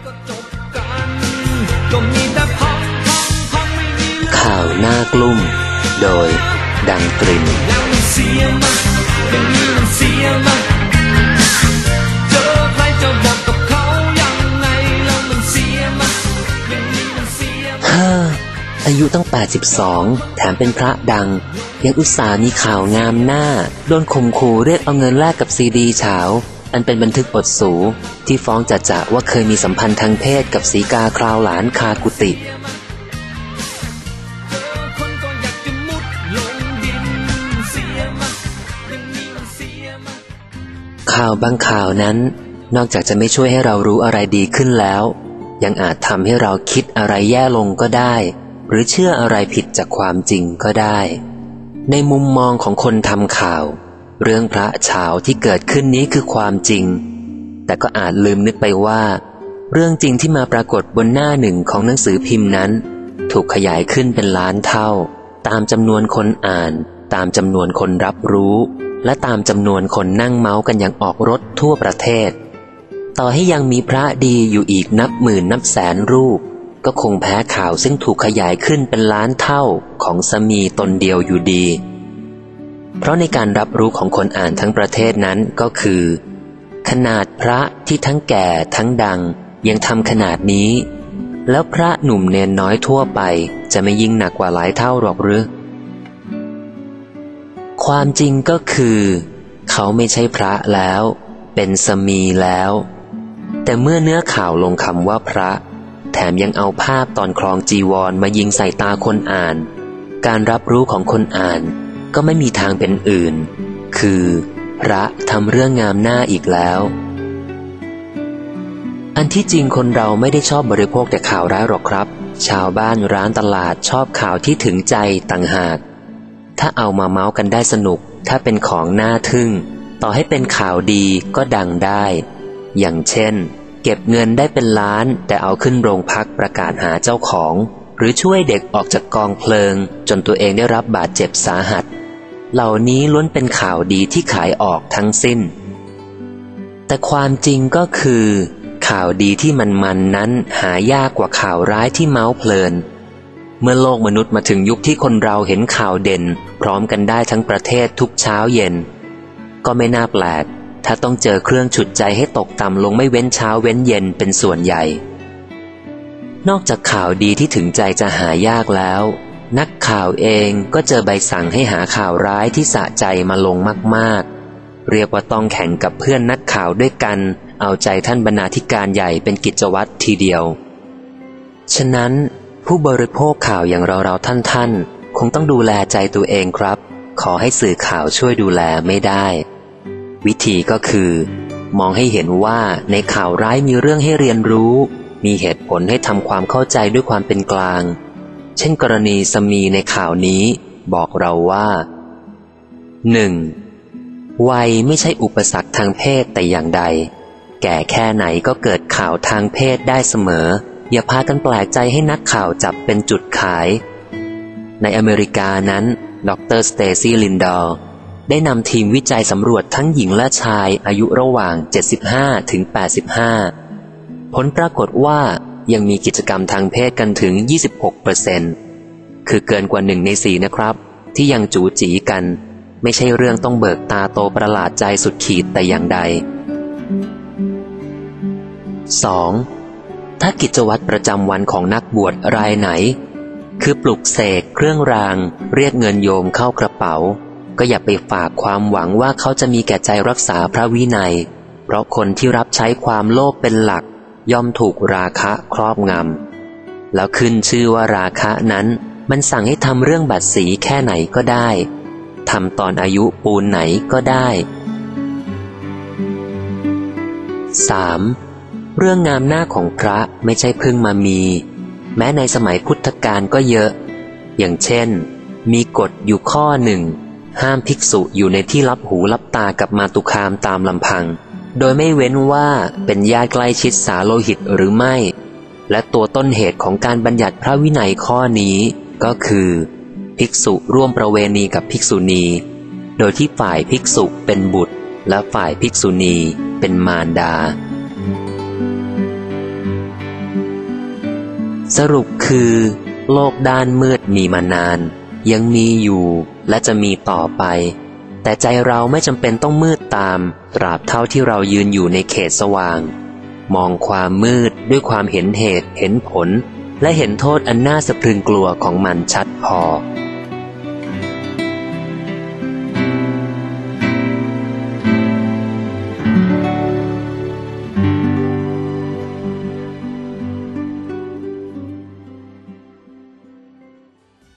ข่าวหน้ากลุ่มโดยดังตรินอายุตั้ง82แถมเป็นพระดังยังอุตส่าห์มีข่าวงามหน้าโดนข่มขู่เรียกเอาเงินแลกกับซีดีเฉาอันเป็นบันทึกบทสูที่ฟ้องจะว่าเคยมีสัมพันธ์ทางเพศกับสีกาคราวหลานคากุติข่าวบางข่าวนั้นนอกจากจะไม่ช่วยให้เรารู้อะไรดีขึ้นแล้วยังอาจทำให้เราคิดอะไรแย่ลงก็ได้หรือเชื่ออะไรผิดจากความจริงก็ได้ในมุมมองของคนทำข่าวเรื่องพระเฉาที่เกิดขึ้นนี้คือความจริงแต่ก็อาจลืมนึกไปว่าเรื่องจริงที่มาปรากฏบนหน้าหนึ่งของหนังสือพิมพ์นั้นถูกขยายขึ้นเป็นล้านเท่าตามจำนวนคนอ่านตามจำนวนคนรับรู้และตามจำนวนคนนั่งเมาส์กันอย่างออกรถทั่วประเทศต่อให้ยังมีพระดีอยู่อีกนับหมื่นนับแสนรูปก็คงแพ้ข่าวซึ่งถูกขยายขึ้นเป็นล้านเท่าของสามีตนเดียวอยู่ดีเพราะในการรับรู้ของคนอ่านทั้งประเทศนั้นก็คือขนาดพระที่ทั้งแก่ทั้งดังยังทำขนาดนี้แล้วพระหนุ่มเนนน้อยทั่วไปจะไม่ยิ่งหนักกว่าหลายเท่าหรอกหรือความจริงก็คือเขาไม่ใช่พระแล้วเป็นสามีแล้วแต่เมื่อเนื้อข่าวลงคำว่าพระแถมยังเอาภาพตอนคลองจีวรมายิงใส่ตาคนอ่านการรับรู้ของคนอ่านก็ไม่มีทางเป็นอื่นคือพระทำเรื่องงามหน้าอีกแล้วอันที่จริงคนเราไม่ได้ชอบบริโภคแต่ข่าวร้ายหรอกครับชาวบ้านร้านตลาดชอบข่าวที่ถึงใจต่างหากถ้าเอามาเมาส์กันได้สนุกถ้าเป็นของน่าทึ่งต่อให้เป็นข่าวดีก็ดังได้อย่างเช่นเก็บเงินได้เป็นล้านแต่เอาขึ้นโรงพักประกาศหาเจ้าของหรือช่วยเด็กออกจากกองเพลิงจนตัวเองได้รับบาดเจ็บสาหัสเหล่านี้ล้วนเป็นข่าวดีที่ขายออกทั้งสิ้นแต่ความจริงก็คือข่าวดีที่มันนั้นหายากกว่าข่าวร้ายที่เมาส์เพลินเมื่อโลกมนุษย์มาถึงยุคที่คนเราเห็นข่าวเด่นพร้อมกันได้ทั้งประเทศทุกเช้าเย็นก็ไม่น่าแปลกถ้าต้องเจอเครื่องฉุดใจให้ตกต่ำลงไม่เว้นเช้าเว้นเย็นเป็นส่วนใหญ่นอกจากข่าวดีที่ถึงใจจะหายากแล้วนักข่าวเองก็เจอใบสั่งให้หาข่าวร้ายที่สะใจมาลงมากๆเรียกว่าต้องแข่งกับเพื่อนนักข่าวด้วยกันเอาใจท่านบรรณาธิการใหญ่เป็นกิจวัตรทีเดียวฉะนั้นผู้บริโภคข่าวอย่างเราๆท่านคงต้องดูแลใจตัวเองครับขอให้สื่อข่าวช่วยดูแลไม่ได้วิธีก็คือมองให้เห็นว่าในข่าวร้ายมีเรื่องให้เรียนรู้มีเหตุผลให้ทำความเข้าใจด้วยความเป็นกลางเช่นกรณีสามีในข่าวนี้บอกเราว่า 1. วัยไม่ใช่อุปสรรคทางเพศแต่อย่างใดแก่แค่ไหนก็เกิดข่าวทางเพศได้เสมออย่าพากันแปลกใจให้นักข่าวจับเป็นจุดขายในอเมริกานั้นดร.สเตซี่ลินดอร์ได้นำทีมวิจัยสำรวจทั้งหญิงและชายอายุระหว่าง75ถึง85ผลปรากฏว่ายังมีกิจกรรมทางเพศกันถึง 26% คือเกินกว่า1ใน4นะครับที่ยังจู๋จีกันไม่ใช่เรื่องต้องเบิกตาโตประหลาดใจสุดขีดแต่อย่างใด 2. ถ้ากิจวัตรประจำวันของนักบวชรายไหนคือปลุกเสกเครื่องรางเรียกเงินโยมเข้ากระเป๋าก็อย่าไปฝากความหวังว่าเขาจะมีแก่ใจรักษาพระวินัยเพราะคนที่รับใช้ความโลภเป็นหลักย่อมถูกราคะครอบงำแล้วขึ้นชื่อว่าราคะนั้นมันสั่งให้ทำเรื่องบัตรสีแค่ไหนก็ได้ทำตอนอายุปูนไหนก็ได้ 3. เรื่องงามหน้าของพระไม่ใช่เพิ่งมามีแม้ในสมัยพุทธกาลก็เยอะอย่างเช่นมีกฎอยู่ข้อหนึ่งห้ามภิกษุอยู่ในที่ลับหูลับตากับมาตุคามตามลำพังโดยไม่เว้นว่าเป็นญาติใกล้ชิดสาโลหิตหรือไม่และตัวต้นเหตุของการบัญญัติพระวินัยข้อนี้ก็คือภิกษุร่วมประเวณีกับภิกษุณีโดยที่ฝ่ายภิกษุเป็นบุตรและฝ่ายภิกษุณีเป็นมารดารุปคือ โลกด้านมืดมีมานานยังมีอยู่และจะมีต่อไปแต่ใจเราไม่จำเป็นต้องมืดตามตราบเท่าที่เรายืนอยู่ในเขตสว่างมองความมืดด้วยความเห็นเหตุเห็นผลและเห็นโทษอันน่าสะพรึงกลัวของมันชัดพอ